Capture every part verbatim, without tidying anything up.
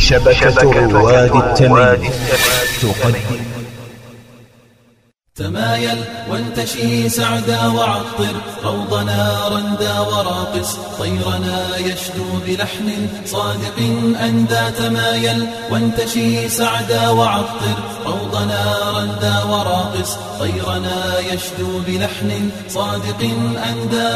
شبكة رواد التمييز تقدم تمايل وانتشي سعدا وعطر روضنا رندا وراقص طيرنا يشدو بلحن صادق أندى تمايل وانتشي سعدا وعطر روضنا رندا وراقص طيرنا يشدو بلحن صادق أندى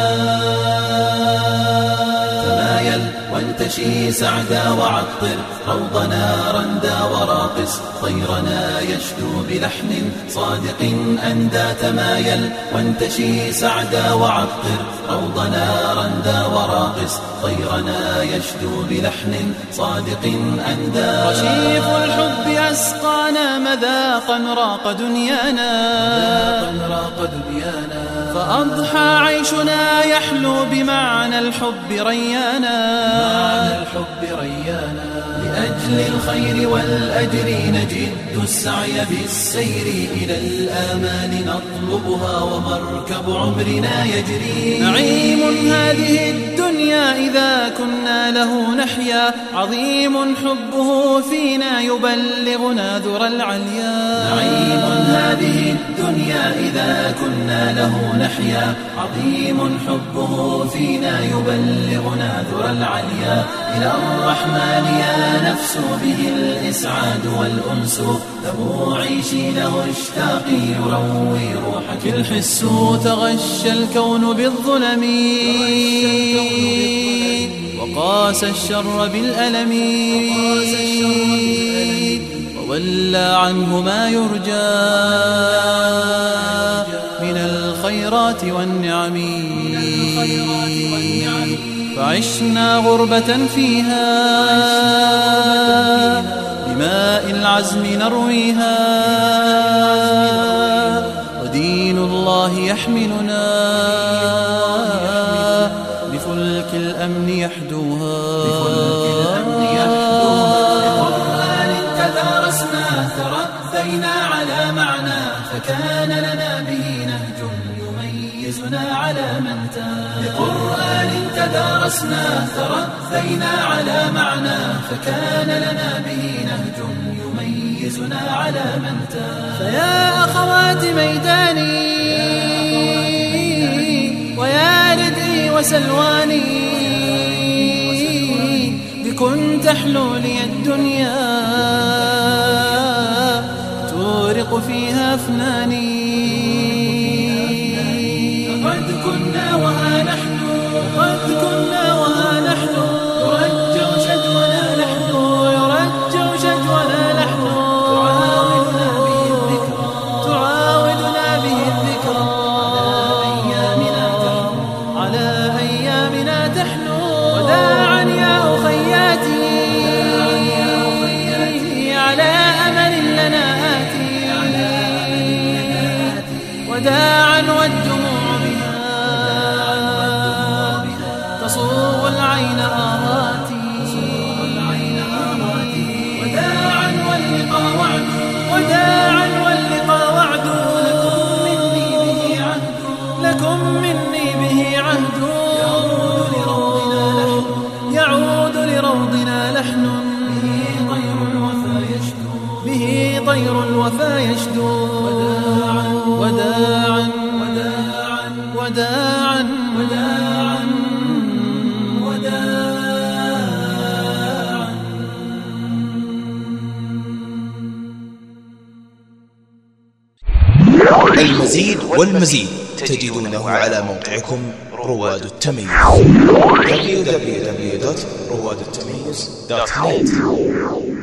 تمايل وانتشي سعدا وعطر روضنا رندا وراقص طيرنا يشدو بلحن صادق أندى تمايل وانتشي سعدا وعطر روضنا رندا وراقص طيرنا يشدو بلحن صادق أندى رشيف الحب أسقانا مذاقا راق دنيانا راق دنيانا فأضحى عيشنا يحلو بمعنى الحب ريانا معنى الحب ريانا لأجل الخير والأجر نجد السعي بالسير إلى الآمال نطلبها ومركب عمرنا يجري نعيم هذه الدنيا إذا كنا له نحيا عظيم حبه فينا يبلغنا ذرى العليا نعيم هذه الدنيا إذا كنا له نحيا عظيم حبه فينا يبلغنا ذرى العليا إلى الرحمن يا نفس به الإسعاد والأنس له عيشي له اشتاقي يروي روحك الحس تغشى الكون بالظلم وقاس الشر بالألم وولى عنه ما يرجى من الخيرات والنعم فعشنا غربة فيها بماء العزم نرويها ودين الله يحملنا بفلك الأمن يحدوها بقرآن تدارسنا تربينا على معنى فكان لنا به نهج يميزنا على من تاب بقرآن تدارسنا تربينا على معنى فكان لنا به نهج يميزنا على من تاب فيا أخوات ميداني ويا ردئي وسلواني بكن تحلو لي الدنيا تورق فيها أفناني قد كنا وها نحن قد كنا وها نحن يرجع شجونا نحن يرجع شجونا نحن تعاودنا به الذكرى تعاودنا به الذكرى على أيامنا تحنو وداعا يا أخياتي على أمل لنا آتي وداعا والدموع بها تصوغ العين آهاتي وداعا واللقاء وعد وداعا واللقاء وعد لكم مني به عهد يعود لروضنا لحن به طير الوفا يشدو وداعا وداعا وداعا وداعا وداعا المزيد والمزيد تجدونه على موقعكم رواد التمييز دبليو دبليو دبليو دوت رواد التمييز دوت نت.